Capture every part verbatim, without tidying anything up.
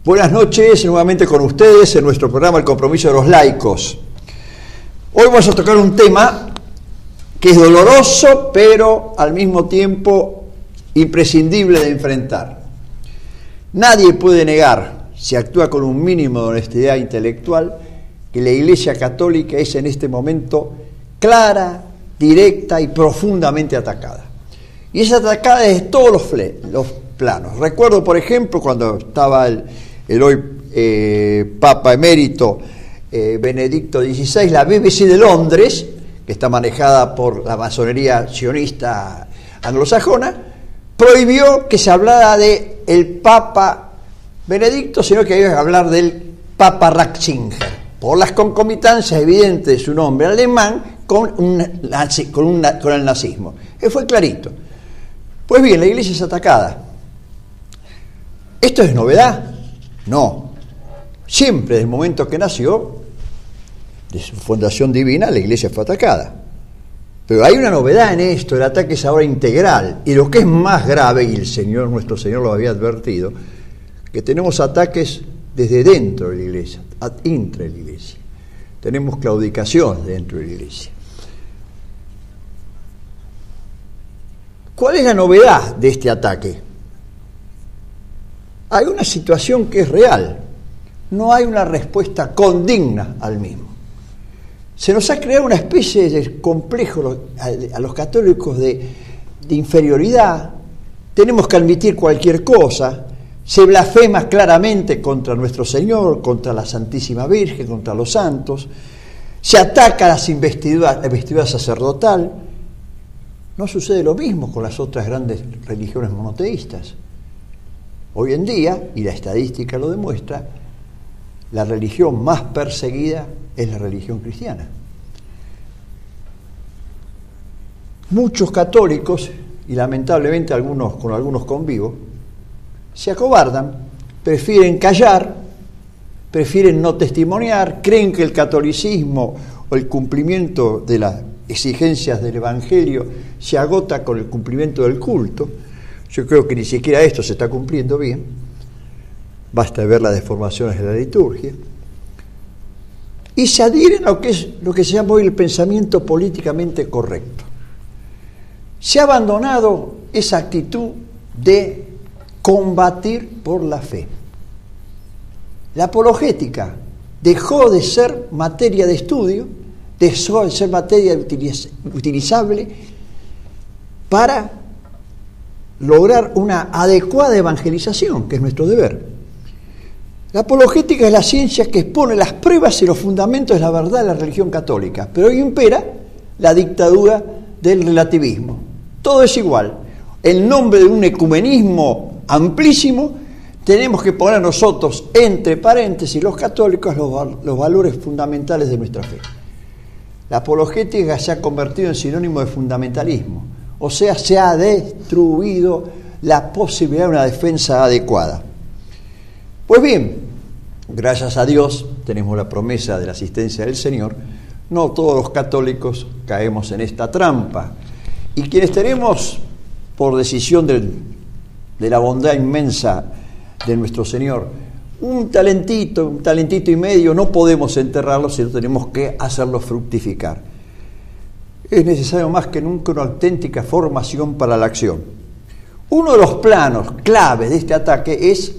Buenas noches, nuevamente con ustedes en nuestro programa El Compromiso de los Laicos. Hoy vamos a tocar un tema que es doloroso, pero al mismo tiempo imprescindible de enfrentar. Nadie puede negar, si actúa con un mínimo de honestidad intelectual, que la Iglesia Católica es en este momento clara, directa y profundamente atacada. Y es atacada desde todos los, fle- los planos. Recuerdo, por ejemplo, cuando estaba el, el hoy eh, Papa emérito eh, Benedicto dieciséis, la B B C de Londres, que está manejada por la masonería sionista anglosajona, prohibió que se hablara de el Papa Benedicto, sino que iba a hablar del Papa Ratzinger, por las concomitancias evidentes de su nombre alemán con, un, con, una, con el nazismo. Eso fue clarito. Pues bien, la Iglesia es atacada. ¿Esto es novedad? No. Siempre, desde el momento que nació, de su fundación divina, la Iglesia fue atacada. Pero hay una novedad en esto, el ataque es ahora integral. Y lo que es más grave, y el Señor, nuestro Señor lo había advertido, que tenemos ataques desde dentro de la Iglesia, ad intra de la Iglesia. Tenemos claudicación dentro de la Iglesia. ¿Cuál es la novedad de este ataque? Hay una situación que es real, no hay una respuesta condigna al mismo. Se nos ha creado una especie de complejo a los católicos de, de inferioridad, tenemos que admitir cualquier cosa, se blasfema claramente contra nuestro Señor, contra la Santísima Virgen, contra los santos, se ataca a las investiduras, la investidura sacerdotal. No sucede lo mismo con las otras grandes religiones monoteístas. Hoy en día, y la estadística lo demuestra, la religión más perseguida es la religión cristiana. Muchos católicos, y lamentablemente algunos con algunos convivo, se acobardan, prefieren callar, prefieren no testimoniar, creen que el catolicismo o el cumplimiento de las exigencias del Evangelio se agota con el cumplimiento del culto. Yo creo que ni siquiera esto se está cumpliendo bien, basta ver las deformaciones de la liturgia, y se adhieren a lo que es lo que se llama hoy el pensamiento políticamente correcto. Se ha abandonado esa actitud de combatir por la fe. La apologética dejó de ser materia de estudio, dejó de ser materia utiliz- utilizable para lograr una adecuada evangelización, que es nuestro deber. La apologética es la ciencia que expone las pruebas y los fundamentos de la verdad de la religión católica, pero hoy impera la dictadura del relativismo. Todo es igual. En nombre de un ecumenismo amplísimo, tenemos que poner nosotros, entre paréntesis, los católicos, los, los valores fundamentales de nuestra fe. La apologética se ha convertido en sinónimo de fundamentalismo, o sea, se ha destruido la posibilidad de una defensa adecuada. Pues bien, gracias a Dios tenemos la promesa de la asistencia del Señor, no todos los católicos caemos en esta trampa, y quienes tenemos, por decisión del, de la bondad inmensa de nuestro Señor, un talentito, un talentito y medio, no podemos enterrarlo, sino tenemos que hacerlo fructificar. Es necesario más que nunca una auténtica formación para la acción. Uno de los planos claves de este ataque es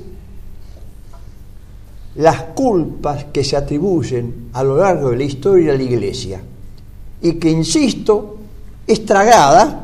las culpas que se atribuyen a lo largo de la historia de la Iglesia y que, insisto, es tragada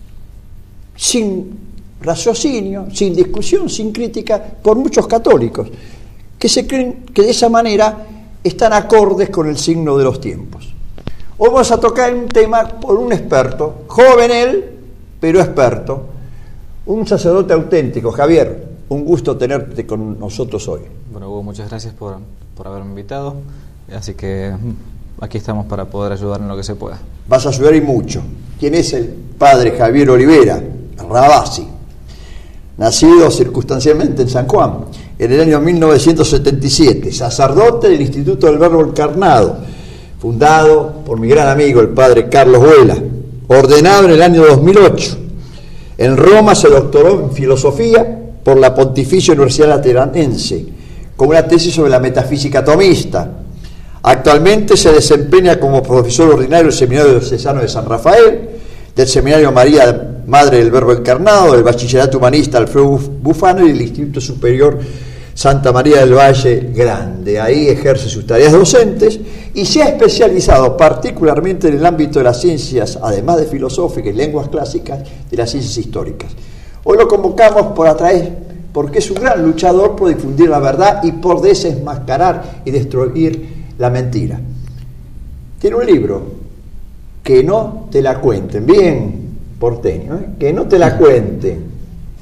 sin raciocinio, sin discusión, sin crítica por muchos católicos que se creen que de esa manera están acordes con el signo de los tiempos. Hoy vamos a tocar un tema por un experto, joven él, pero experto, un sacerdote auténtico. Javier, un gusto tenerte con nosotros hoy. Bueno, Hugo, muchas gracias por, por haberme invitado, así que aquí estamos para poder ayudar en lo que se pueda. Vas a ayudar y mucho. ¿Quién es el padre Javier Olivera Rabasi? Nacido circunstancialmente en San Juan, en el año mil novecientos setenta y siete, sacerdote del Instituto del Verbo Encarnado, fundado por mi gran amigo, el padre Carlos Vuela, ordenado en el año dos mil ocho. En Roma se doctoró en filosofía por la Pontificia Universidad Lateranense, con una tesis sobre la metafísica tomista. Actualmente se desempeña como profesor ordinario del Seminario Diocesano de San Rafael, del Seminario María Madre del Verbo Encarnado, del Bachillerato Humanista Alfredo Bufano y del Instituto Superior Santa María del Valle Grande. Ahí ejerce sus tareas docentes y se ha especializado particularmente en el ámbito de las ciencias, además de filosóficas y lenguas clásicas, de las ciencias históricas. Hoy lo convocamos por atrás, porque es un gran luchador por difundir la verdad y por desenmascarar y destruir la mentira. Tiene un libro, Que no te la cuenten, bien porteño, ¿eh? Que no te la cuenten.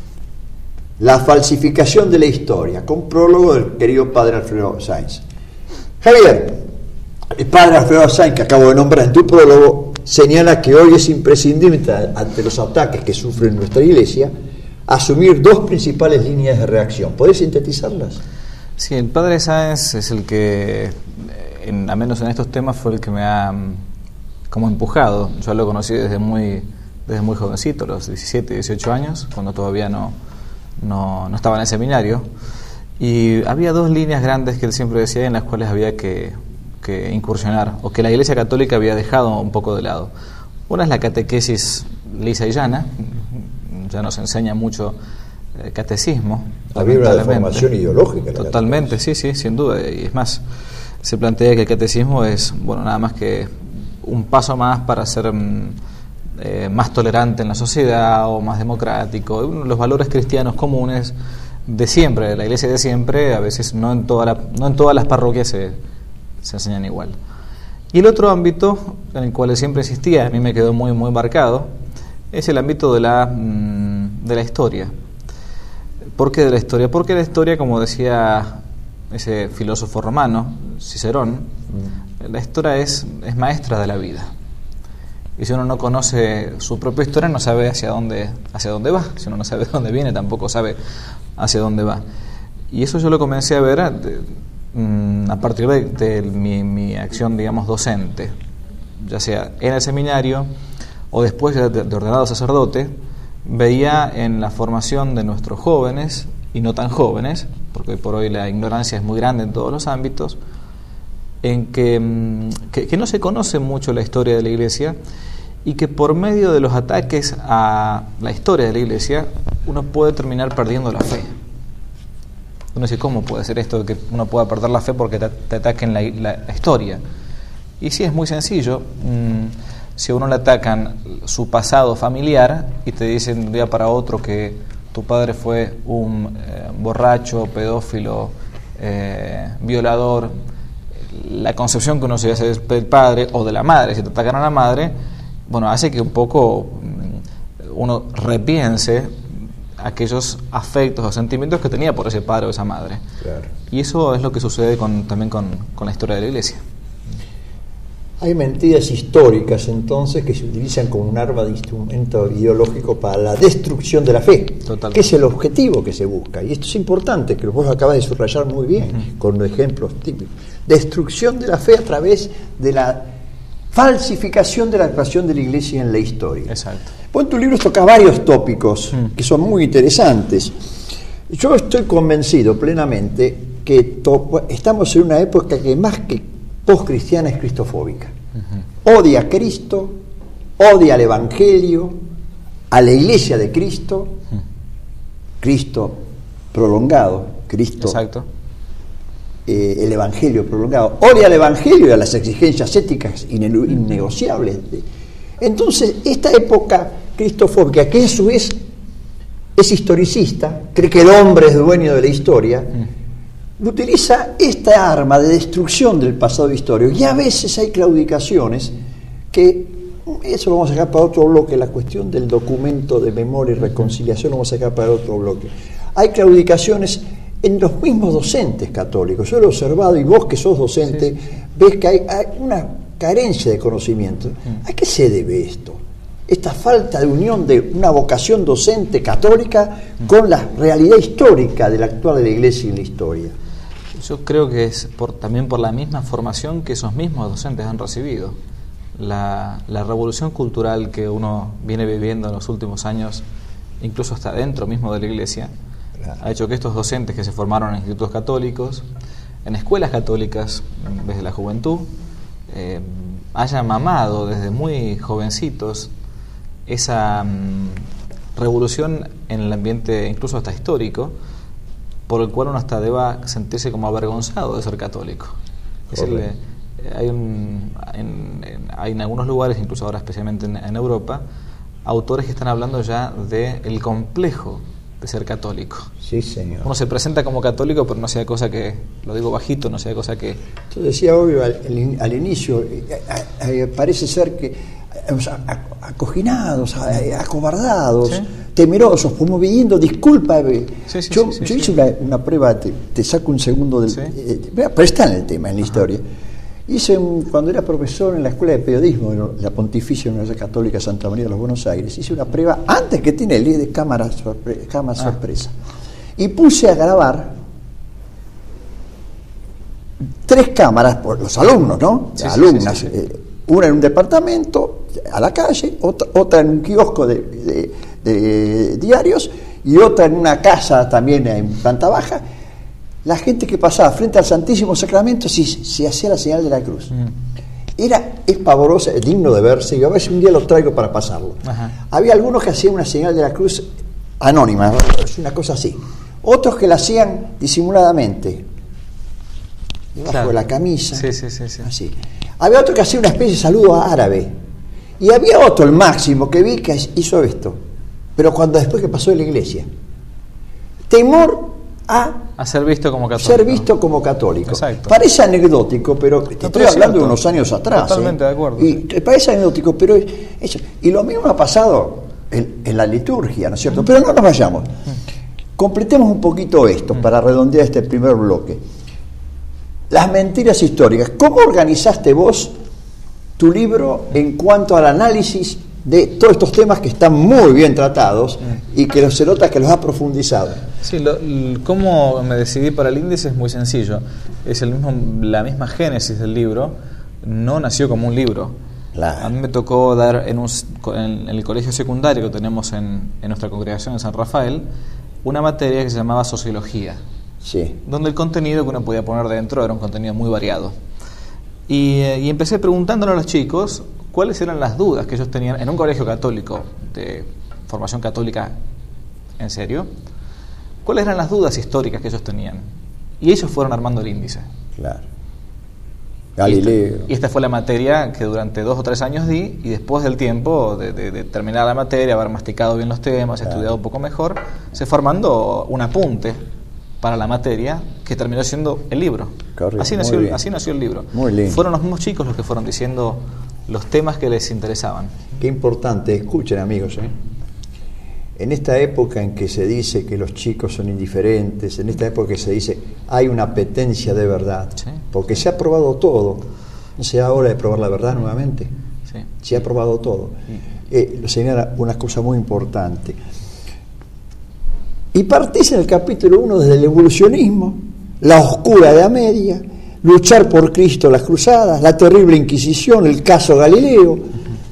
La falsificación de la historia, con prólogo del querido padre Alfredo Sáenz. Javier, el padre Alfredo Sáenz, que acabo de nombrar en tu prólogo, señala que hoy es imprescindible, ante los ataques que sufre nuestra Iglesia, asumir dos principales líneas de reacción. ¿Podés sintetizarlas? Sí, el padre Sáenz es el que, en, al menos en estos temas, fue el que me ha como empujado. Yo lo conocí desde muy, desde muy jovencito, los diecisiete, dieciocho años, cuando todavía no... No, no estaba en el seminario, y había dos líneas grandes que él siempre decía en las cuales había que, que incursionar, o que la Iglesia Católica había dejado un poco de lado. Una es la catequesis lisa y llana, ya nos enseña mucho eh, catecismo. La Biblia de formación ideológica. Totalmente, sí, sí, sin duda. Y es más, se plantea que el catecismo es, bueno, nada más que un paso más para ser Eh, más tolerante en la sociedad o más democrático, los valores cristianos comunes de siempre, de la Iglesia de siempre, a veces no en, toda la, no en todas las parroquias se, se enseñan igual. Y el otro ámbito en el cual siempre insistía, a mí me quedó muy muy marcado, es el ámbito de la, de la historia. ¿Por qué de la historia? Porque la historia, como decía ese filósofo romano, Cicerón, mm. la historia es, es maestra de la vida. Y si uno no conoce su propia historia, no sabe hacia dónde, hacia dónde va. Si uno no sabe de dónde viene, tampoco sabe hacia dónde va. Y eso yo lo comencé a ver de, mm, a partir de, de mi, mi acción, digamos, docente, ya sea en el seminario o después de, de ordenado sacerdote. Veía en la formación de nuestros jóvenes y no tan jóvenes, porque hoy por hoy la ignorancia es muy grande en todos los ámbitos, en que, que, que no se conoce mucho la historia de la Iglesia, y que por medio de los ataques a la historia de la Iglesia uno puede terminar perdiendo la fe. Uno dice, ¿cómo puede ser esto de que uno pueda perder la fe porque te, te ataquen la, la, la historia? Y sí, es muy sencillo. Si a uno le atacan su pasado familiar y te dicen de un día para otro que tu padre fue un eh, borracho, pedófilo, eh, violador, la concepción que uno se hace del padre o de la madre, si te atacan a la madre, bueno, hace que un poco uno repiense aquellos afectos o sentimientos que tenía por ese padre o esa madre. Claro. Y eso es lo que sucede con, también con, con la historia de la Iglesia. Hay mentiras históricas, entonces, que se utilizan como un arma de instrumento ideológico para la destrucción de la fe. Totalmente. Que es el objetivo que se busca. Y esto es importante, que vos acabas de subrayar muy bien, uh-huh. con los ejemplos típicos. Destrucción de la fe a través de la falsificación de la actuación de la Iglesia en la historia. Exacto. Vos en tu libro tocas varios tópicos uh-huh. que son muy interesantes. Yo estoy convencido plenamente que to- estamos en una época que más que post-cristiana es cristofóbica. Uh-huh. Odia a Cristo, odia al Evangelio, a la Iglesia de Cristo, uh-huh. Cristo prolongado, Cristo, exacto. Eh, el Evangelio prolongado, odia al Evangelio y a las exigencias éticas inne- innegociables. Entonces, esta época cristofóbica, que a su vez es historicista, cree que el hombre es dueño de la historia, uh-huh. utiliza esta arma de destrucción del pasado histórico, y a veces hay claudicaciones que, eso lo vamos a sacar para otro bloque, la cuestión del documento de memoria y reconciliación lo vamos a sacar para otro bloque. Hay claudicaciones en los mismos docentes católicos, yo lo he observado, y vos que sos docente, sí. ves que hay, hay una carencia de conocimiento. ¿A qué se debe esto? Esta falta de unión de una vocación docente católica con la realidad histórica del actual de la Iglesia y la historia. Yo creo que es por, también por la misma formación que esos mismos docentes han recibido. La, la revolución cultural que uno viene viviendo en los últimos años, incluso hasta dentro mismo de la Iglesia, Claro. Ha hecho que estos docentes que se formaron en institutos católicos, en escuelas católicas desde la juventud, eh, hayan mamado desde muy jovencitos esa um, revolución en el ambiente incluso hasta histórico, por el cual uno hasta deba sentirse como avergonzado de ser católico. Es el, eh, hay, un, en, en, hay en algunos lugares, incluso ahora especialmente en, en Europa, autores que están hablando ya del complejo de ser católico. Sí, señor. Uno se presenta como católico, pero no sea cosa que, lo digo bajito, no sea cosa que... Yo decía, obvio, al, al inicio, a, a, parece ser que acoginados, acobardados, ¿sí? Temerosos, como pidiendo disculpas. Sí, sí, yo sí, sí, yo hice sí. Una, una prueba, te, te saco un segundo del... ¿Sí? Eh, pero está en el tema, en la Ajá. historia. Hice un, cuando era profesor en la Escuela de Periodismo en la Pontificia Universidad Católica Santa María de los Buenos Aires, hice una prueba antes que tiene el ley de cámara, sorpre, cámara ah. sorpresa, y puse a grabar tres cámaras por los alumnos, ¿no? Sí, alumnas, sí, sí, sí. Eh, una en un departamento a la calle, otra, otra en un kiosco de, de, de diarios y otra en una casa también en planta baja. La gente que pasaba frente al Santísimo Sacramento se, se hacía la señal de la cruz. Mm. Era, es pavorosa, es digno de verse, y a ver si un día lo traigo para pasarlo. Ajá. Había algunos que hacían una señal de la cruz anónima, es una cosa así. Otros que la hacían disimuladamente, debajo claro. de la camisa, sí, sí, sí, sí. así. Había otro que hacía una especie de saludo árabe. Y había otro, el máximo, que vi que hizo esto. Pero cuando después que pasó de la iglesia. Temor a, a ser visto como católico. Ser visto como católico. Exacto. Parece anecdótico, pero te no, estoy hablando cierto. de unos años atrás. Totalmente ¿eh? de acuerdo. Y te parece anecdótico, pero eso. Y lo mismo ha pasado en, en la liturgia, ¿no es cierto? Mm. Pero no nos vayamos. Mm. Completemos un poquito esto mm. para redondear este primer bloque. Las mentiras históricas. ¿Cómo organizaste vos tu libro en cuanto al análisis de todos estos temas que están muy bien tratados mm. y que se nota que los has profundizado? Sí, lo, cómo me decidí para el índice es muy sencillo. Es el mismo, la misma génesis del libro. No nació como un libro. Claro. A mí me tocó dar en, un, en el colegio secundario que tenemos en, en nuestra congregación en San Rafael una materia que se llamaba sociología. Sí. Donde el contenido que uno podía poner dentro era un contenido muy variado. Y, y empecé preguntándole a los chicos cuáles eran las dudas que ellos tenían en un colegio católico, de formación católica en serio, cuáles eran las dudas históricas que ellos tenían. Y ellos fueron armando el índice. Claro. Galileo. Y esta, y esta fue la materia que durante dos o tres años di, y después del tiempo de, de, de terminar la materia, haber masticado bien los temas, claro. estudiado un poco mejor, se formando un apunte para la materia que terminó siendo el libro. Correcto, así nació, así nació el libro. Muy lindo. Fueron los mismos chicos los que fueron diciendo los temas que les interesaban. Qué importante, escuchen amigos, ¿eh? En esta época en que se dice que los chicos son indiferentes, en esta época que se dice hay una apetencia de verdad, ¿sí? Porque se ha probado todo, no sea hora de probar la verdad nuevamente, sí. Se ha probado todo. Sí. Eh, lo señala una cosa muy importante. Y partís en el capítulo uno desde el evolucionismo, la oscura Edad Media, luchar por Cristo, las cruzadas, la terrible Inquisición, el caso Galileo, uh-huh.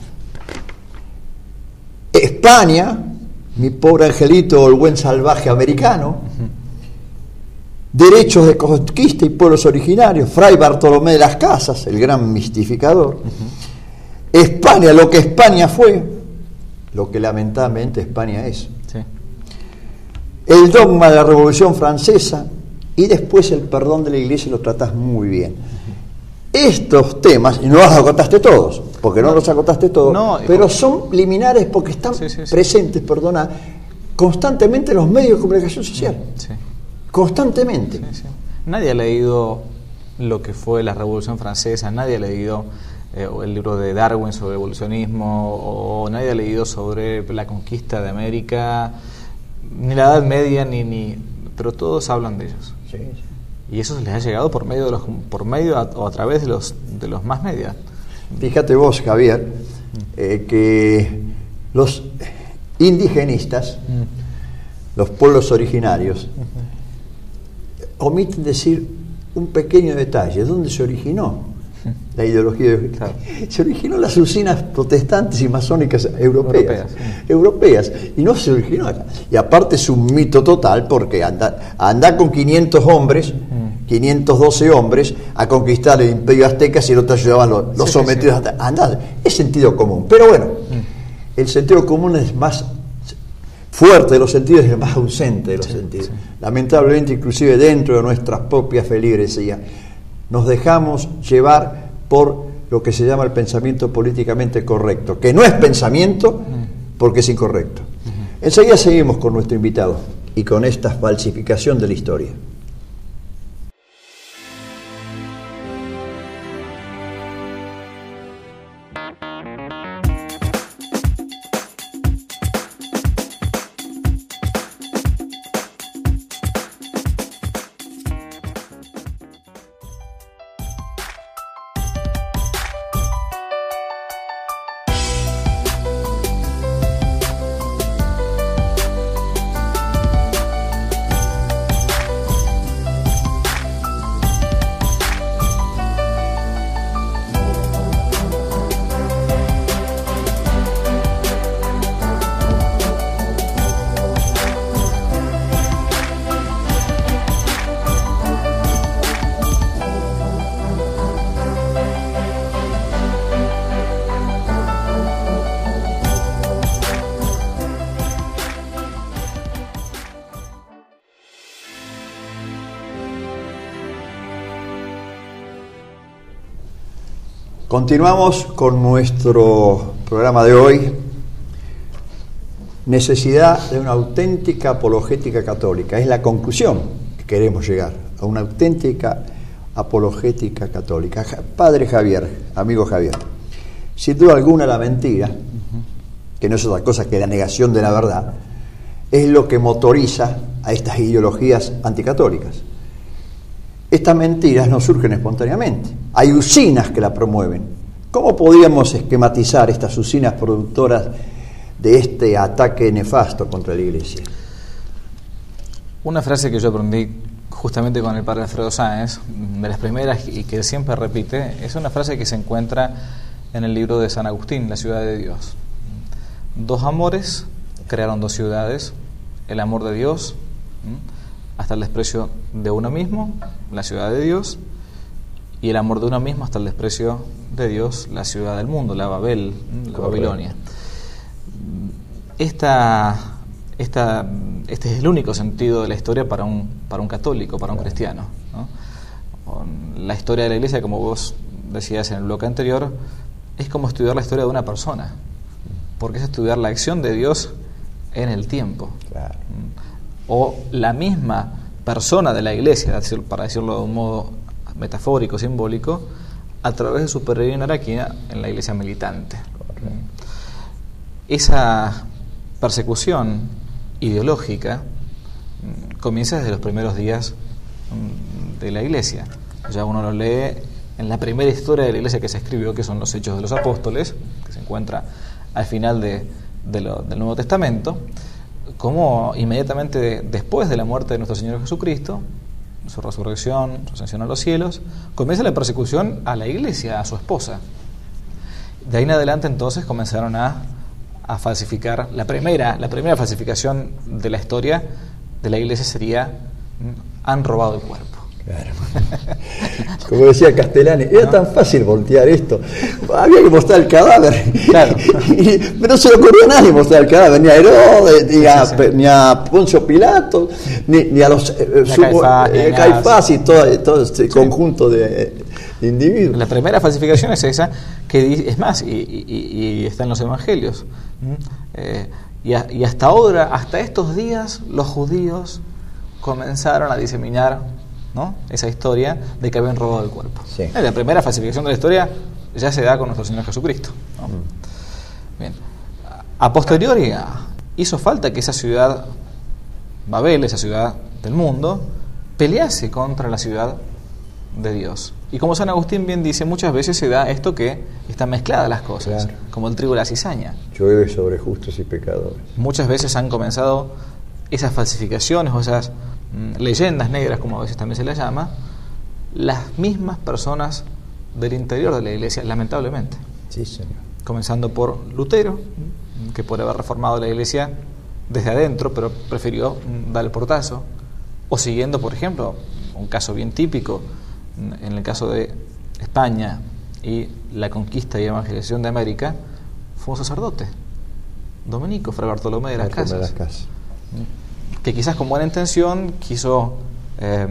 España, mi pobre angelito, el buen salvaje americano, uh-huh. derechos de conquista y pueblos originarios, Fray Bartolomé de las Casas, el gran mistificador, uh-huh. España, lo que España fue, lo que lamentablemente España es. Sí. El dogma de la Revolución Francesa y después el perdón de la Iglesia, lo tratás muy bien. Uh-huh. Estos temas, y no los agotaste todos, porque no, no los agotaste todos, no, pero son liminares porque están sí, sí, sí. presentes, perdona, constantemente en los medios de comunicación social. Sí. Constantemente. Sí, sí. Nadie ha leído lo que fue la Revolución Francesa, nadie ha leído eh, el libro de Darwin sobre evolucionismo, o nadie ha leído sobre la conquista de América, ni la Edad Media, ni, ni pero todos hablan de ellos. Sí, sí. Y eso les ha llegado por medio de los, por medio a, o a través de los de los más medios. Fíjate vos, Javier, eh, que los indigenistas, mm. los pueblos originarios, uh-huh. omiten decir un pequeño detalle, ¿dónde se originó? La ideología claro. se originó en las usinas protestantes y masónicas europeas, Europeas, sí. europeas, y no se originó acá. Y aparte es un mito total, porque anda, anda con quinientos hombres, mm. quinientos doce hombres, a conquistar el imperio azteca, si no te ayudaban los, los sí, sometidos. Sí, sí. A andar. Es sentido común. Pero bueno, mm. el sentido común es más fuerte de los sentidos y el más ausente de los sí, sentidos. Sí. Lamentablemente, inclusive dentro de nuestras propias feligresías, nos dejamos llevar por lo que se llama el pensamiento políticamente correcto, que no es pensamiento porque es incorrecto. Uh-huh. Enseguida seguimos con nuestro invitado y con esta falsificación de la historia. Continuamos con nuestro programa de hoy, necesidad de una auténtica apologética católica. Es la conclusión que queremos llegar, a una auténtica apologética católica. Padre Javier, amigo Javier, sin duda alguna la mentira, que no es otra cosa que la negación de la verdad, es lo que motoriza a estas ideologías anticatólicas. Estas mentiras no surgen espontáneamente, hay usinas que la promueven. ¿Cómo podríamos esquematizar estas usinas productoras de este ataque nefasto contra la Iglesia? Una frase que yo aprendí justamente con el padre Alfredo Sáenz, de las primeras y que siempre repite, es una frase que se encuentra en el libro de San Agustín, La ciudad de Dios. Dos amores crearon dos ciudades, el amor de Dios hasta el desprecio de uno mismo, la ciudad de Dios, y el amor de uno mismo hasta el desprecio de Dios, la ciudad del mundo, la Babel, la Babilonia. Esta, esta, este es el único sentido de la historia para un, para un católico, para un cristiano, ¿no? La historia de la Iglesia, como vos decías en el bloque anterior, es como estudiar la historia de una persona, porque es estudiar la acción de Dios en el tiempo. Claro. O la misma persona de la Iglesia, para decirlo de un modo metafórico, simbólico, a través de su peregrinación en la Iglesia militante. Correcto. Esa persecución ideológica comienza desde los primeros días de la Iglesia. Ya uno lo lee en la primera historia de la Iglesia que se escribió, que son los Hechos de los Apóstoles, que se encuentra al final de, de lo, del Nuevo Testamento, como inmediatamente de, después de la muerte de nuestro Señor Jesucristo, su resurrección, su ascensión a los cielos, comienza la persecución a la Iglesia, a su esposa. De ahí en adelante entonces comenzaron a, a falsificar. La primera, la primera falsificación de la historia de la Iglesia sería: han robado el cuerpo. Claro. Como decía Castellani, era ¿no? tan fácil voltear esto. Había que mostrar el cadáver. Claro. Y, pero no se le ocurrió a nadie mostrar el cadáver, ni a Herodes, ni a, sí, sí. ni a Poncio Pilato, ni, ni a los eh, sumo, Caifás, eh, Caifás y todo, todo este sí. conjunto de, de individuos. La primera falsificación es esa, que es más, y, y, y está en los evangelios. Eh, y, a, y hasta ahora, hasta estos días, los judíos comenzaron a diseminar, ¿no?, esa historia de que habían robado el cuerpo. Sí. La primera falsificación de la historia ya se da con nuestro Señor Jesucristo, ¿no? Mm. Bien. A posteriori hizo falta que esa ciudad Babel, esa ciudad del mundo, pelease contra la ciudad de Dios. Y como San Agustín bien dice, muchas veces se da esto que están mezcladas las cosas, claro, como el trigo y la cizaña. Llueve sobre justos y pecadores. Muchas veces han comenzado esas falsificaciones o esas leyendas negras, como a veces también se les llama, las mismas personas del interior de la Iglesia, lamentablemente. Sí, señor. Comenzando por Lutero, que por haber reformado la Iglesia desde adentro, pero prefirió dar el portazo. O siguiendo, por ejemplo, un caso bien típico, en el caso de España y la conquista y evangelización de América, fue un sacerdote, dominico, Fray Bartolomé de las Casas, de las Casas, que quizás con buena intención quiso, eh,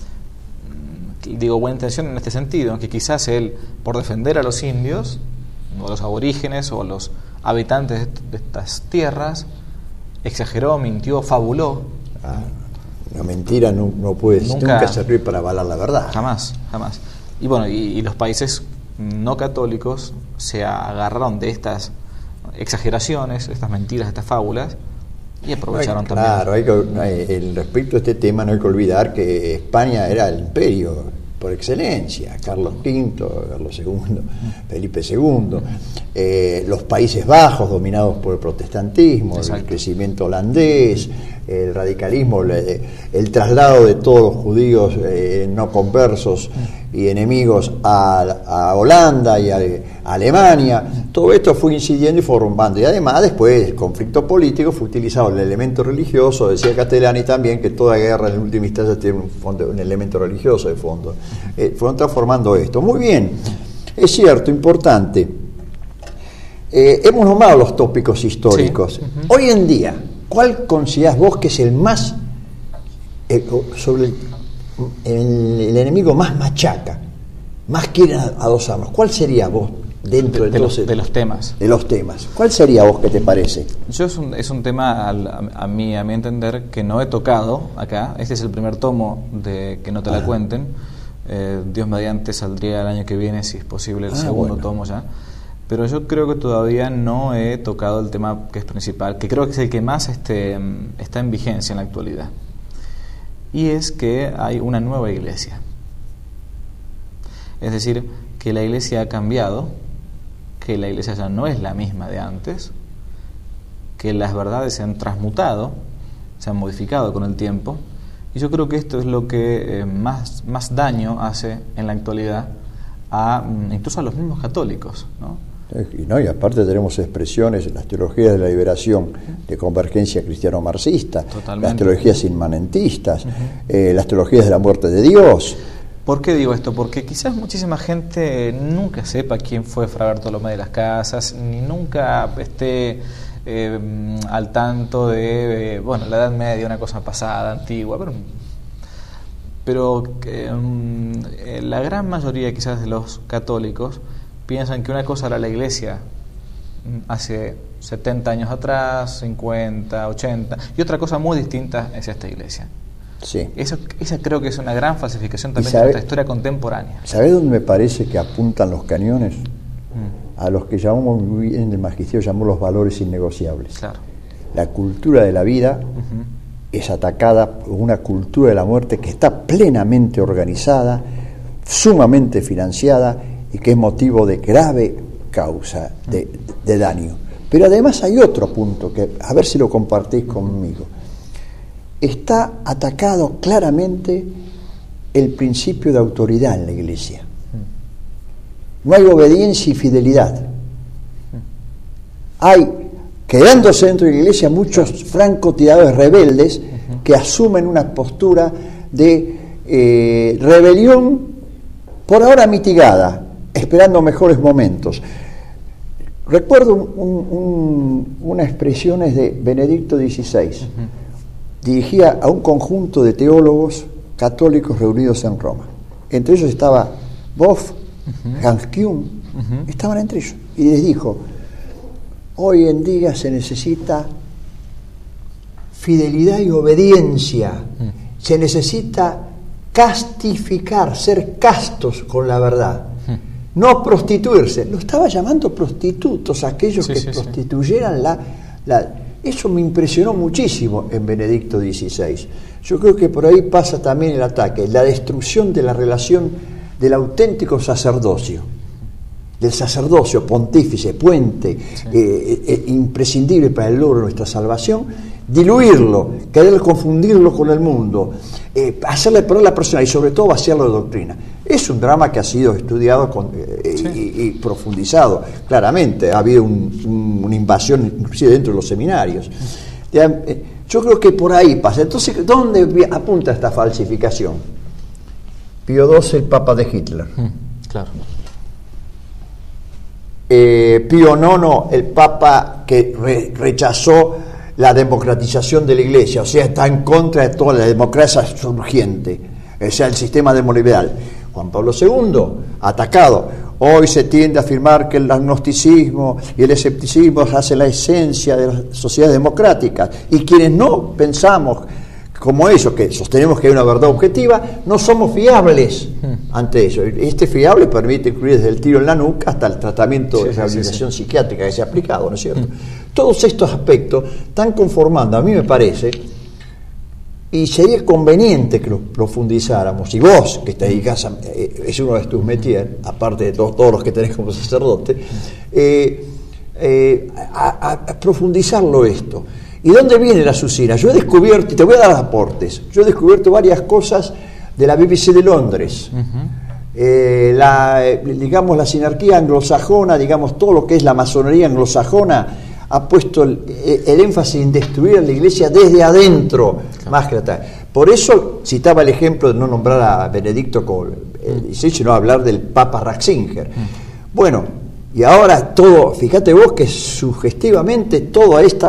digo buena intención en este sentido, que quizás él, por defender a los indios, o a los aborígenes, o a los habitantes de estas tierras, exageró, mintió, fabuló. Ah, la mentira no, no puede nunca, nunca servir para avalar la verdad. Jamás, jamás. Y bueno, y, y los países no católicos se agarraron de estas exageraciones, estas mentiras, estas fábulas, y aprovecharon Ay, también. Claro, hay que, el, respecto a este tema no hay que olvidar que España era el imperio por excelencia, Carlos quinto, Carlos segundo, Felipe segundo, eh, los Países Bajos dominados por el protestantismo, Exacto. el crecimiento holandés, el radicalismo, el, el traslado de todos los judíos eh, no conversos y enemigos a, a Holanda y a, a Alemania, todo esto fue incidiendo y formando, y además después el conflicto político fue utilizado el elemento religioso, decía Castellani también que toda guerra en última instancia tiene un, fondo, un elemento religioso de fondo, eh, fueron transformando esto. Muy bien, es cierto, importante, eh, hemos nombrado los tópicos históricos, sí. uh-huh. Hoy en día, ¿cuál considerás vos que es el más, eh, sobre el, el, el enemigo más machaca, más quieren adosarnos? ¿Cuál sería vos dentro de, de, los, los, de los temas? De los temas. ¿Cuál sería vos que te parece? Yo es un, es un tema, al, a, a, mí, a mi entender, que no he tocado acá. Este es el primer tomo de Que no te ah. la cuenten. Eh, Dios mediante saldría el año que viene, si es posible, el ah, segundo bueno. tomo ya. Pero yo creo que todavía no he tocado el tema que es principal, que creo que es el que más este, está en vigencia en la actualidad. Y es que hay una nueva iglesia. Es decir, que la iglesia ha cambiado, que la iglesia ya no es la misma de antes, que las verdades se han transmutado, se han modificado con el tiempo. Y yo creo que esto es lo que eh, más, más daño hace en la actualidad a incluso a los mismos católicos, ¿no? Y, no, y aparte tenemos expresiones, las teologías de la liberación de convergencia cristiano-marxista, Totalmente. Las teologías inmanentistas, uh-huh. eh, las teologías de la muerte de Dios. ¿Por qué digo esto? Porque quizás muchísima gente nunca sepa quién fue Fray Bartolomé de las Casas, ni nunca esté eh, al tanto de, eh, bueno, la Edad Media, una cosa pasada, antigua, pero... pero eh, la gran mayoría quizás de los católicos piensan que una cosa era la iglesia hace setenta años atrás, cincuenta, ochenta, y otra cosa muy distinta es esta iglesia. Sí. Eso, esa creo que es una gran falsificación también sabe, de nuestra historia contemporánea. ¿Sabés dónde me parece que apuntan los cañones? Mm. A los que llamamos en el magisterio llamamos los valores innegociables. Claro. La cultura de la vida uh-huh. es atacada por una cultura de la muerte que está plenamente organizada, sumamente financiada y que es motivo de grave causa de, de daño. Pero además hay otro punto que a ver si lo compartís conmigo. Está atacado claramente el principio de autoridad en la iglesia. No hay obediencia y fidelidad. Hay, quedándose dentro de la iglesia, muchos francotiradores rebeldes que asumen una postura de eh, rebelión por ahora mitigada, esperando mejores momentos. Recuerdo un, un, unas expresiones de Benedicto dieciséis, uh-huh. dirigía a un conjunto de teólogos católicos reunidos en Roma. Entre ellos estaba Boff, uh-huh. Hans Kuhn, uh-huh. estaban entre ellos. Y les dijo, hoy en día se necesita fidelidad y obediencia, uh-huh. se necesita castificar, ser castos con la verdad. No prostituirse, lo estaba llamando prostitutos, aquellos sí, que sí, prostituyeran sí. La, la... Eso me impresionó muchísimo en Benedicto dieciséis. Yo creo que por ahí pasa también el ataque, la destrucción de la relación del auténtico sacerdocio, del sacerdocio pontífice, puente, sí. eh, eh, imprescindible para el logro de nuestra salvación, diluirlo, querer confundirlo con el mundo, eh, hacerle perder la persona y sobre todo vaciarlo de doctrina. Es un drama que ha sido estudiado con, eh, sí. y, y profundizado, claramente. Ha habido un, un, una invasión inclusive dentro de los seminarios. Eh, yo creo que por ahí pasa. Entonces, ¿dónde apunta esta falsificación? Pío doce, el Papa de Hitler. Mm, claro. Eh, Pío nono, el Papa que re, rechazó la democratización de la Iglesia, o sea, está en contra de toda la democracia surgiente, o sea, el sistema demoliberal. Juan Pablo segundo, atacado. Hoy se tiende a afirmar que el agnosticismo y el escepticismo hacen la esencia de las sociedades democráticas, y quienes no pensamos como ellos, que sostenemos que hay una verdad objetiva, no somos fiables ante eso. Este fiable permite incluir desde el tiro en la nuca hasta el tratamiento sí, de rehabilitación sí, sí. psiquiátrica que se ha aplicado, ¿no es cierto? Mm. Todos estos aspectos están conformando, a mí me parece, y sería conveniente que lo profundizáramos, y vos, que te dedicas a, eh, es uno de tus métiers, aparte de todos, todos los que tenés como sacerdote, eh, eh, a, a profundizarlo esto. ¿Y dónde viene la Susina? Yo he descubierto, y te voy a dar aportes, yo he descubierto varias cosas de la B B C de Londres. Uh-huh. eh, la, digamos, la sinarquía anglosajona, digamos, todo lo que es la masonería anglosajona, ha puesto el, el énfasis en destruir a la Iglesia desde adentro, claro. más que atrás. Por eso citaba el ejemplo de no nombrar a Benedicto como el dieciséis, sino hablar del Papa Ratzinger. Uh-huh. Bueno, y ahora todo, fíjate vos que sugestivamente toda esta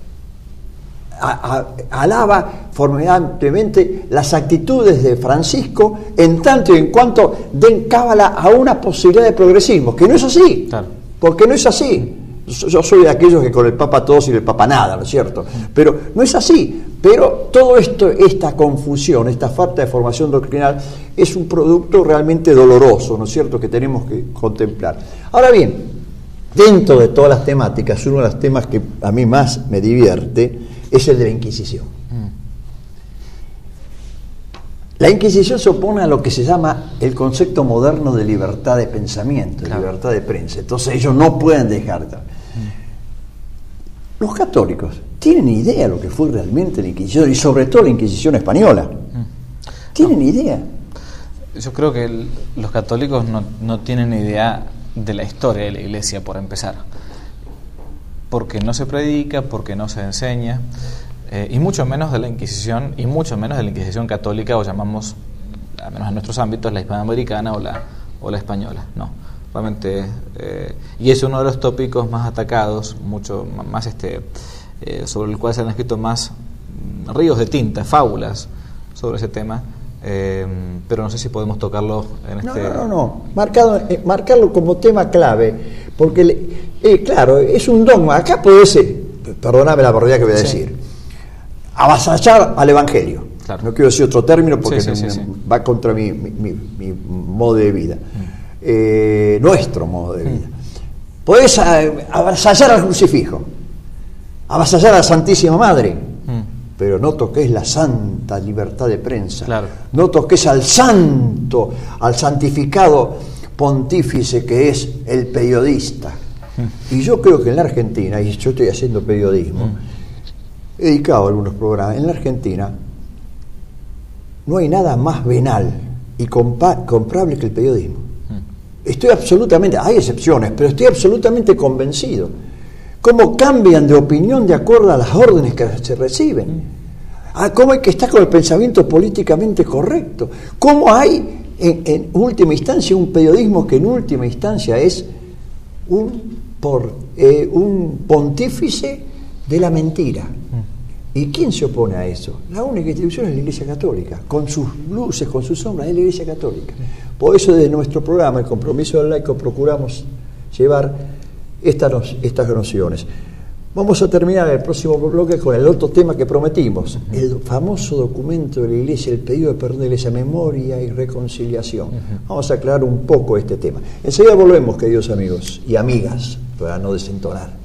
A, a, alaba formidablemente las actitudes de Francisco en tanto y en cuanto den cábala a una posibilidad de progresismo, que no es así, claro. porque no es así. Yo soy de aquellos que con el Papa todos y el Papa nada, ¿no es cierto? Pero no es así. Pero todo esto, esta confusión, esta falta de formación doctrinal es un producto realmente doloroso, ¿no es cierto?, que tenemos que contemplar. Ahora bien, dentro de todas las temáticas, uno de los temas que a mí más me divierte es el de la Inquisición. La Inquisición se opone a lo que se llama el concepto moderno de libertad de pensamiento, claro. de libertad de prensa. Entonces ellos no pueden dejar. Los católicos tienen idea de lo que fue realmente la Inquisición, y sobre todo la Inquisición española. ¿Tienen no. idea? Yo creo que el, los católicos no, no tienen idea de la historia de la Iglesia, por empezar. Porque no se predica, porque no se enseña, eh, y mucho menos de la Inquisición, y mucho menos de la Inquisición católica, o llamamos, al menos en nuestros ámbitos, la hispanoamericana o la, o la española. No, realmente, eh, y es uno de los tópicos más atacados, mucho más este, eh, sobre el cual se han escrito más ríos de tinta, fábulas sobre ese tema. Eh, pero no sé si podemos tocarlo en este... No, no, no, no. Marcado, eh, marcarlo como tema clave, porque, le, eh, claro, es un dogma. Acá puede ser, perdóname la barbaridad que voy a sí. decir, avasallar al Evangelio. Claro. No quiero decir otro término porque sí, sí, me, sí, sí. va contra mi, mi, mi, mi modo de vida, mm. eh, nuestro modo de vida. Mm. Podés avasallar al crucifijo, avasallar a la Santísima Madre, pero no toques la santa libertad de prensa, claro. no toques al santo, al santificado pontífice que es el periodista. Mm. Y yo creo que en la Argentina, y yo estoy haciendo periodismo, mm. he dedicado algunos programas, en la Argentina no hay nada más venal y compa- comprable que el periodismo. Mm. Estoy absolutamente, hay excepciones, pero estoy absolutamente convencido. Cómo cambian de opinión de acuerdo a las órdenes que se reciben, a cómo hay que estar con el pensamiento políticamente correcto, cómo hay en, en última instancia un periodismo que en última instancia es un, por, eh, un pontífice de la mentira. ¿Y quién se opone a eso? La única institución es la Iglesia Católica, con sus luces, con sus sombras, es la Iglesia Católica. Por eso desde nuestro programa, el Compromiso del Laico, procuramos llevar Estas, estas nociones. Vamos a terminar el próximo bloque con el otro tema que prometimos, uh-huh. el famoso documento de la Iglesia, el pedido de perdón de la Iglesia, memoria y reconciliación. Uh-huh. Vamos a aclarar un poco este tema. Enseguida volvemos, queridos amigos y amigas, para no desentonar.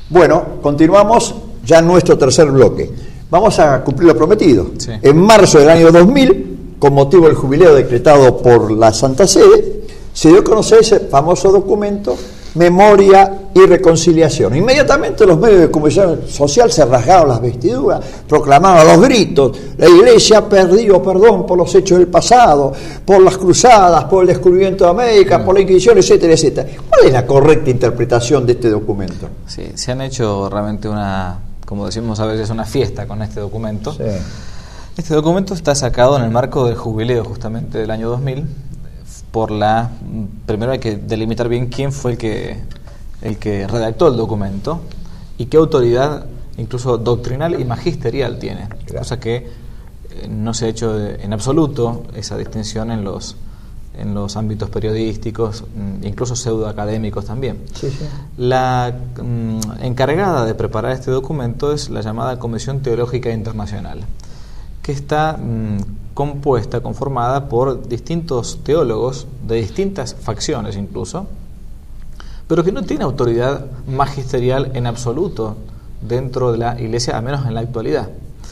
Bueno, continuamos ya en nuestro tercer bloque. Vamos a cumplir lo prometido. Sí. En marzo del año dos mil, con motivo del jubileo decretado por la Santa Sede, se dio a conocer ese famoso documento, Memoria y Reconciliación. Inmediatamente los medios de comunicación social se rasgaron las vestiduras, proclamaron a los gritos: la Iglesia ha pedido perdón por los hechos del pasado, por las cruzadas, por el descubrimiento de América, por la Inquisición, etcétera, etcétera. ¿Cuál es la correcta interpretación de este documento? Sí, se han hecho realmente una, como decimos a veces, una fiesta con este documento. Sí. Este documento está sacado en el marco del jubileo justamente del año dos mil. Por la, primero hay que delimitar bien quién fue el que, el que redactó el documento y qué autoridad, incluso doctrinal y magisterial, tiene. Claro. Cosa que eh, no se ha hecho de, en absoluto esa distinción en los, en los ámbitos periodísticos, incluso pseudoacadémicos también. Sí, sí. La mm, encargada de preparar este documento es la llamada Comisión Teológica Internacional, que está mmm, compuesta, conformada por distintos teólogos de distintas facciones incluso, pero que no tiene autoridad magisterial en absoluto dentro de la Iglesia, al menos en la actualidad.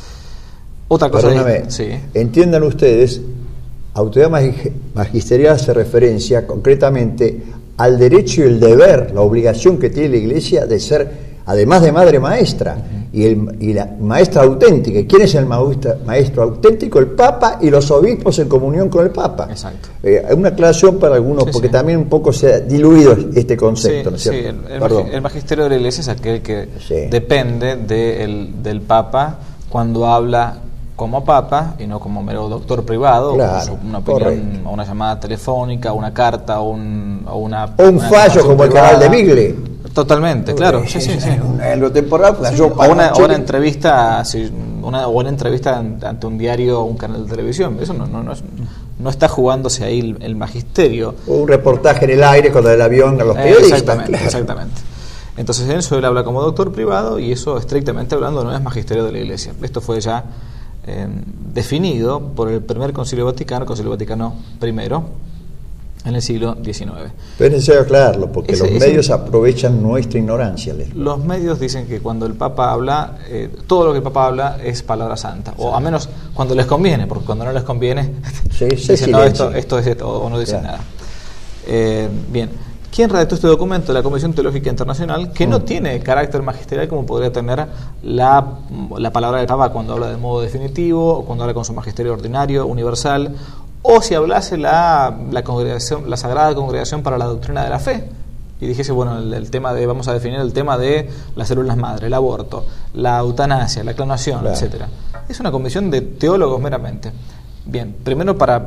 Otra cosa Perdóname, es, sí. Entiendan ustedes, autoridad magisterial hace referencia concretamente al derecho y el deber, la obligación que tiene la Iglesia de ser, además de madre maestra, uh-huh. y, el, y la maestra auténtica. ¿Quién es el maestra, maestro auténtico? El Papa y los obispos en comunión con el Papa. Exacto. Eh, una aclaración para algunos, sí, porque sí. también un poco se ha diluido este concepto, sí, ¿no es cierto? Sí, el, el, el magisterio de la Iglesia es aquel que sí. depende de el, del Papa cuando habla como Papa y no como mero doctor privado, claro, una opinión, o una llamada telefónica, una carta, o un, o una, o un una fallo como privada. El canal de Bigle. Totalmente, claro. Sí, sí, sí. En lo temporal, sí, o una, o una entrevista, sí, una, o una entrevista ante un diario o un canal de televisión. Eso no, no, no, es, no está jugándose ahí el, el magisterio. O un reportaje en el aire con el avión a los periodistas. Eh, exactamente, claro. exactamente. Entonces eso él habla como doctor privado y eso, estrictamente hablando, no es magisterio de la Iglesia. Esto fue ya eh, definido por el primer Concilio Vaticano, Concilio Vaticano primero, en el siglo diecinueve. Pero es necesario aclararlo, porque ese, los ese, medios aprovechan nuestra ignorancia. Les... Los medios dicen que cuando el Papa habla, eh, todo lo que el Papa habla es palabra santa, o a menos cuando les conviene, porque cuando no les conviene, sí, dicen, no, esto, esto es esto, o no dicen claro. nada. Eh, bien, ¿quién redactó este documento? La Comisión Teológica Internacional, que mm. no tiene carácter magisterial como podría tener la, la palabra del Papa cuando habla de modo definitivo, o cuando habla con su magisterio ordinario, universal, o si hablase la, la congregación, la Sagrada Congregación para la Doctrina de la Fe, y dijese, bueno, el, el tema de, vamos a definir el tema de las células madre, el aborto, la eutanasia, la clonación, claro. etcétera. Es una comisión de teólogos meramente. Bien, primero para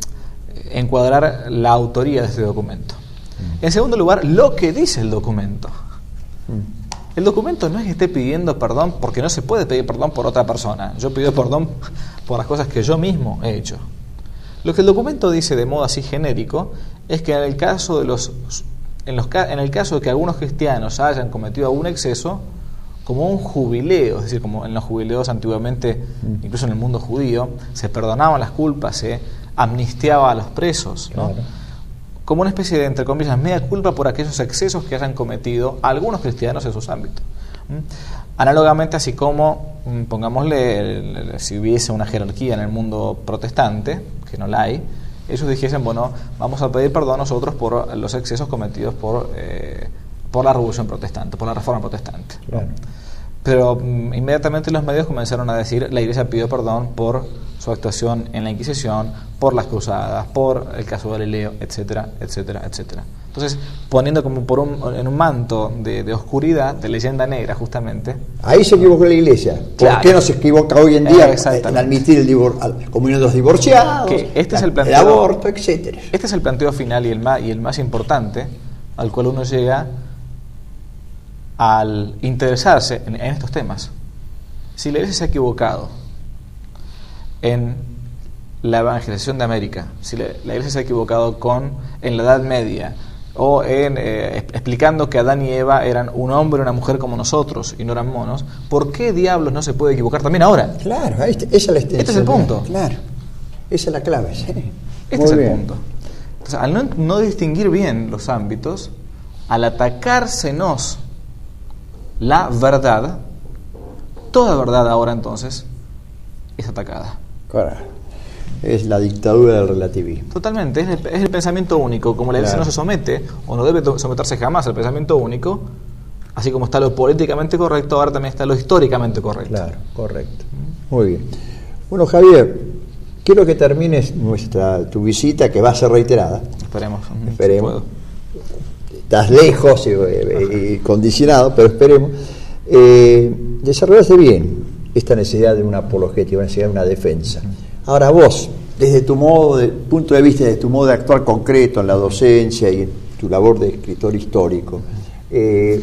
encuadrar la autoría de este documento. Mm. En segundo lugar, lo que dice el documento. Mm. El documento no es que esté pidiendo perdón, porque no se puede pedir perdón por otra persona. Yo pido perdón por las cosas que yo mismo he hecho. Lo que el documento dice de modo así genérico es que en el caso de los, en los en el caso de que algunos cristianos hayan cometido algún exceso, como un jubileo, es decir, como en los jubileos antiguamente, incluso en el mundo judío, se perdonaban las culpas, se amnistiaba a los presos, ¿no? Claro. Como una especie de, entre comillas, mea culpa por aquellos excesos que hayan cometido algunos cristianos en sus ámbitos. ¿Mm? Análogamente, así como, pongámosle, si hubiese una jerarquía en el mundo protestante, que no la hay, ellos dijesen, bueno, vamos a pedir perdón nosotros por los excesos cometidos por, eh, por la Revolución Protestante, por la Reforma Protestante. Claro. Pero um, inmediatamente los medios comenzaron a decir, la Iglesia pidió perdón por su actuación en la Inquisición, por las cruzadas, por el caso de Galileo, etcétera, etcétera, etcétera. Entonces, poniendo como por un, en un manto de, de oscuridad, de leyenda negra, justamente. Ahí se equivocó la Iglesia. ¿Por claro. qué no se equivoca hoy en día eh, en admitir el divor, comunión de los divorciados, que este la, es el, planteo, el aborto, etcétera? Este es el planteo final y el más, y el más importante, al cual uno llega al interesarse en, en estos temas. Si la Iglesia se ha equivocado en la evangelización de América, si la, la Iglesia se ha equivocado con en la Edad Media, o en eh, explicando que Adán y Eva eran un hombre y una mujer como nosotros y no eran monos, ¿por qué diablos no se puede equivocar también ahora? Claro, este, esa es la extensión. Este es el punto. Claro, esa es la clave. Sí. Este Muy es el bien. punto. Entonces, al no, no distinguir bien los ámbitos, al atacársenos la verdad, toda verdad ahora entonces es atacada. Claro. Es la dictadura del relativismo. Totalmente, es el, es el pensamiento único. Como la iglesia Claro. no se somete, o no debe someterse jamás al pensamiento único, así como está lo políticamente correcto, ahora también está lo históricamente correcto. Claro, correcto. Muy bien. Bueno, Javier, quiero que termines nuestra tu visita, que va a ser reiterada. Esperemos. Esperemos. Si puedo. Estás lejos y, y condicionado, pero esperemos. Eh, desarrollaste bien esta necesidad de una apologética, una necesidad de una defensa. Ahora vos, desde tu modo de, punto de vista, desde tu modo de actuar concreto en la docencia y en tu labor de escritor histórico, eh,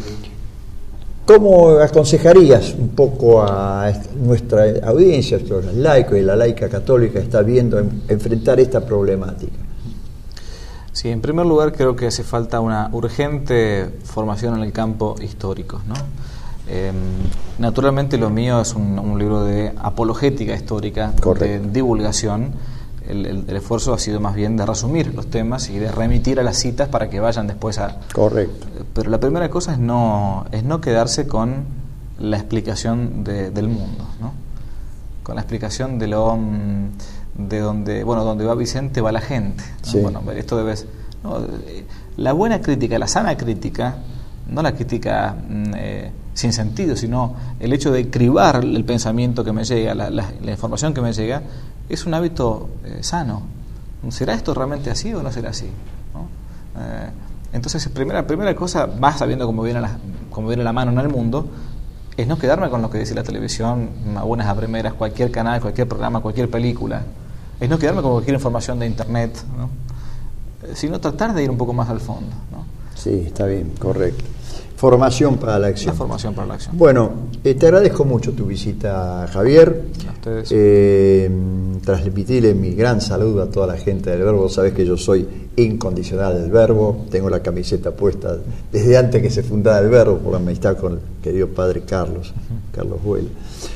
¿cómo aconsejarías un poco a nuestra audiencia, a los laicos y la laica católica que está viendo en, enfrentar esta problemática? Sí, en primer lugar creo que hace falta una urgente formación en el campo histórico, ¿no? Eh, naturalmente lo mío es un, un libro de apologética histórica, correcto, de divulgación. El, el, el esfuerzo ha sido más bien de resumir los temas y de remitir a las citas para que vayan después a... Correcto. Pero la primera cosa es no, es no quedarse con la explicación de, del mundo, ¿no? Con la explicación de lo... de donde, bueno, donde va Vicente va la gente, ¿no? Sí. Bueno, esto debe ser, ¿no? La buena crítica, la sana crítica, no la crítica eh, sin sentido, sino el hecho de cribar el pensamiento que me llega, la, la, la información que me llega, es un hábito eh, sano. ¿Será esto realmente así o no será así? ¿No? Eh, entonces, primera, primera cosa, más sabiendo cómo viene, la, cómo viene la mano en el mundo, es no quedarme con lo que dice la televisión, a buenas a primeras, cualquier canal, cualquier programa, cualquier película. Es no quedarme con cualquier información de internet, ¿no? Sino tratar de ir un poco más al fondo, ¿no? Sí, está bien, correcto. Formación para la acción. La formación para la acción. Bueno, eh, te agradezco mucho tu visita, Javier. A ustedes. Eh, transmitirle mi gran saludo a toda la gente del Verbo. Sabes que yo soy incondicional del Verbo. Tengo la camiseta puesta desde antes que se fundara el Verbo, por la amistad con el querido padre Carlos, uh-huh. Carlos Huel.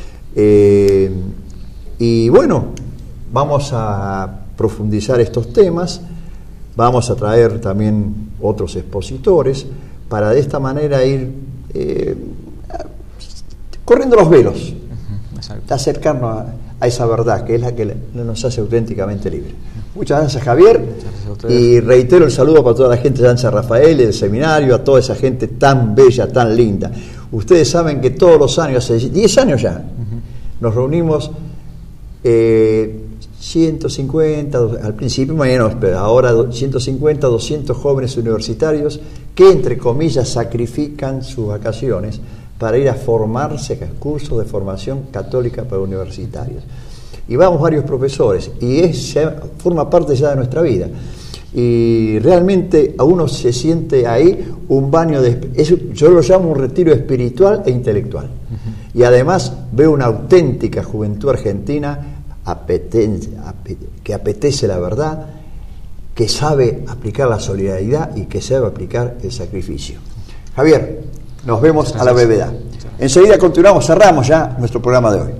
Eh, y bueno, vamos a profundizar estos temas. Vamos a traer también otros expositores para de esta manera ir eh, corriendo los velos, uh-huh, acercarnos a, a esa verdad que es la que nos hace auténticamente libres. Uh-huh. Muchas gracias, Javier. Muchas gracias, y reitero el saludo para toda la gente de San Rafael y del seminario, a toda esa gente tan bella, tan linda. Ustedes saben que todos los años, hace diez años ya, uh-huh, nos reunimos eh, ciento cincuenta, al principio menos, pero ahora ciento cincuenta, doscientos jóvenes universitarios que, entre comillas, sacrifican sus vacaciones para ir a formarse a cursos de formación católica para universitarios. Y vamos varios profesores, y es, forma parte ya de nuestra vida. Y realmente a uno se siente ahí un baño de... Eso, yo lo llamo un retiro espiritual e intelectual. Uh-huh. Y además veo una auténtica juventud argentina apetece, que apetece la verdad, que sabe aplicar la solidaridad y que sabe aplicar el sacrificio. Javier, nos vemos Gracias. A la brevedad. Enseguida continuamos, cerramos ya nuestro programa de hoy.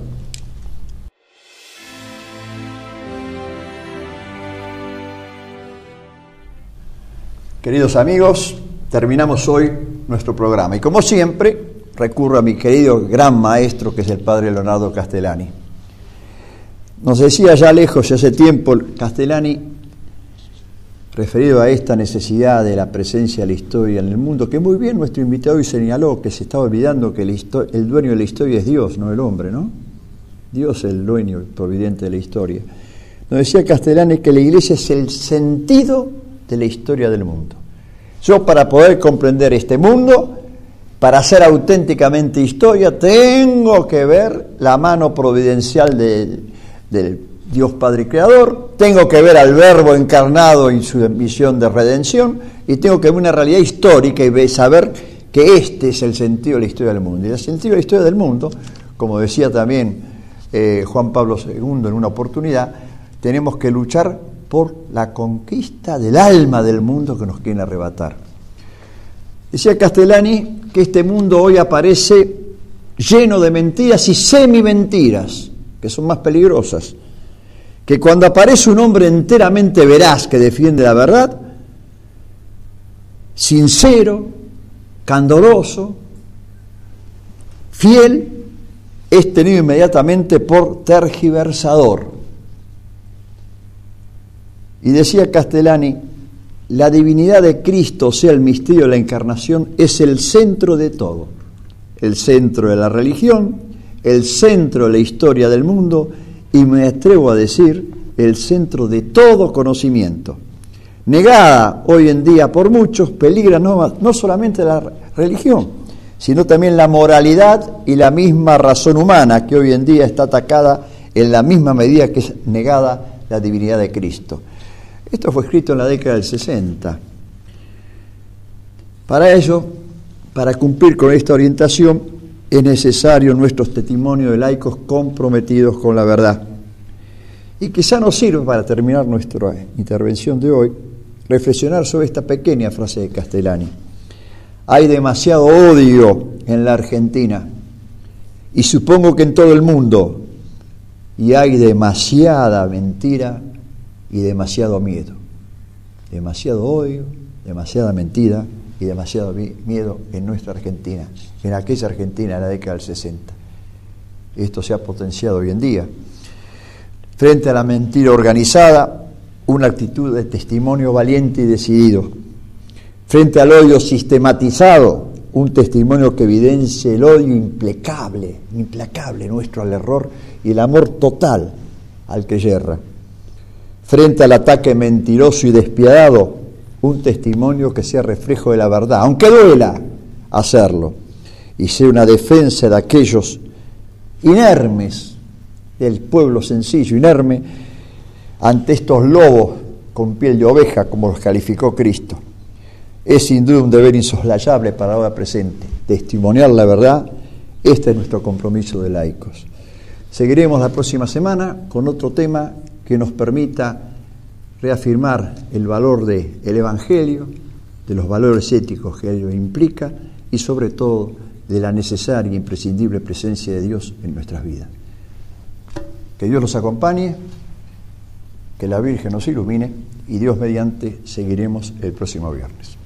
Queridos amigos, terminamos hoy nuestro programa y como siempre recurro a mi querido gran maestro que es el padre Leonardo Castellani. Nos decía ya lejos, ya hace tiempo, Castellani, referido a esta necesidad de la presencia de la historia en el mundo, que muy bien nuestro invitado hoy señaló que se estaba olvidando que el, histo- el dueño de la historia es Dios, no el hombre, ¿no? Dios es el dueño el providente de la historia. Nos decía Castellani que la Iglesia es el sentido de la historia del mundo. Yo, para poder comprender este mundo, para hacer auténticamente historia, tengo que ver la mano providencial de del Dios Padre Creador, tengo que ver al Verbo encarnado en su misión de redención y tengo que ver una realidad histórica y saber que este es el sentido de la historia del mundo. Y el sentido de la historia del mundo, como decía también eh, Juan Pablo segundo en una oportunidad, tenemos que luchar por la conquista del alma del mundo que nos quieren arrebatar. Decía Castellani que este mundo hoy aparece lleno de mentiras y semi-mentiras, que son más peligrosas, que cuando aparece un hombre enteramente veraz que defiende la verdad, sincero, candoroso, fiel es tenido inmediatamente por tergiversador. Y decía Castellani, la divinidad de Cristo, o sea, el misterio de la encarnación, es el centro de todo. El centro de la religión, el centro de la historia del mundo y me atrevo a decir, el centro de todo conocimiento. Negada hoy en día por muchos, peligra no, no solamente la religión, sino también la moralidad y la misma razón humana que hoy en día está atacada en la misma medida que es negada la divinidad de Cristo. Esto fue escrito en la década del sesenta. Para ello, para cumplir con esta orientación, es necesario nuestros testimonios de laicos comprometidos con la verdad. Y quizá nos sirva para terminar nuestra intervención de hoy, reflexionar sobre esta pequeña frase de Castellani. Hay demasiado odio en la Argentina, y supongo que en todo el mundo, y hay demasiada mentira y demasiado miedo. Demasiado odio, demasiada mentira y demasiado miedo en nuestra Argentina, en aquella Argentina de la década del sesenta. Esto se ha potenciado hoy en día. Frente a la mentira organizada, una actitud de testimonio valiente y decidido. Frente al odio sistematizado, un testimonio que evidencie el odio implacable, implacable nuestro al error y el amor total al que yerra. Frente al ataque mentiroso y despiadado, un testimonio que sea reflejo de la verdad, aunque duela hacerlo, y sea una defensa de aquellos inermes, del pueblo sencillo, inerme, ante estos lobos con piel de oveja, como los calificó Cristo. Es sin duda un deber insoslayable para la hora presente, testimoniar la verdad. Este es nuestro compromiso de laicos. Seguiremos la próxima semana con otro tema que nos permita reafirmar el valor del Evangelio, de los valores éticos que ello implica y sobre todo de la necesaria e imprescindible presencia de Dios en nuestras vidas. Que Dios los acompañe, que la Virgen nos ilumine y Dios mediante seguiremos el próximo viernes.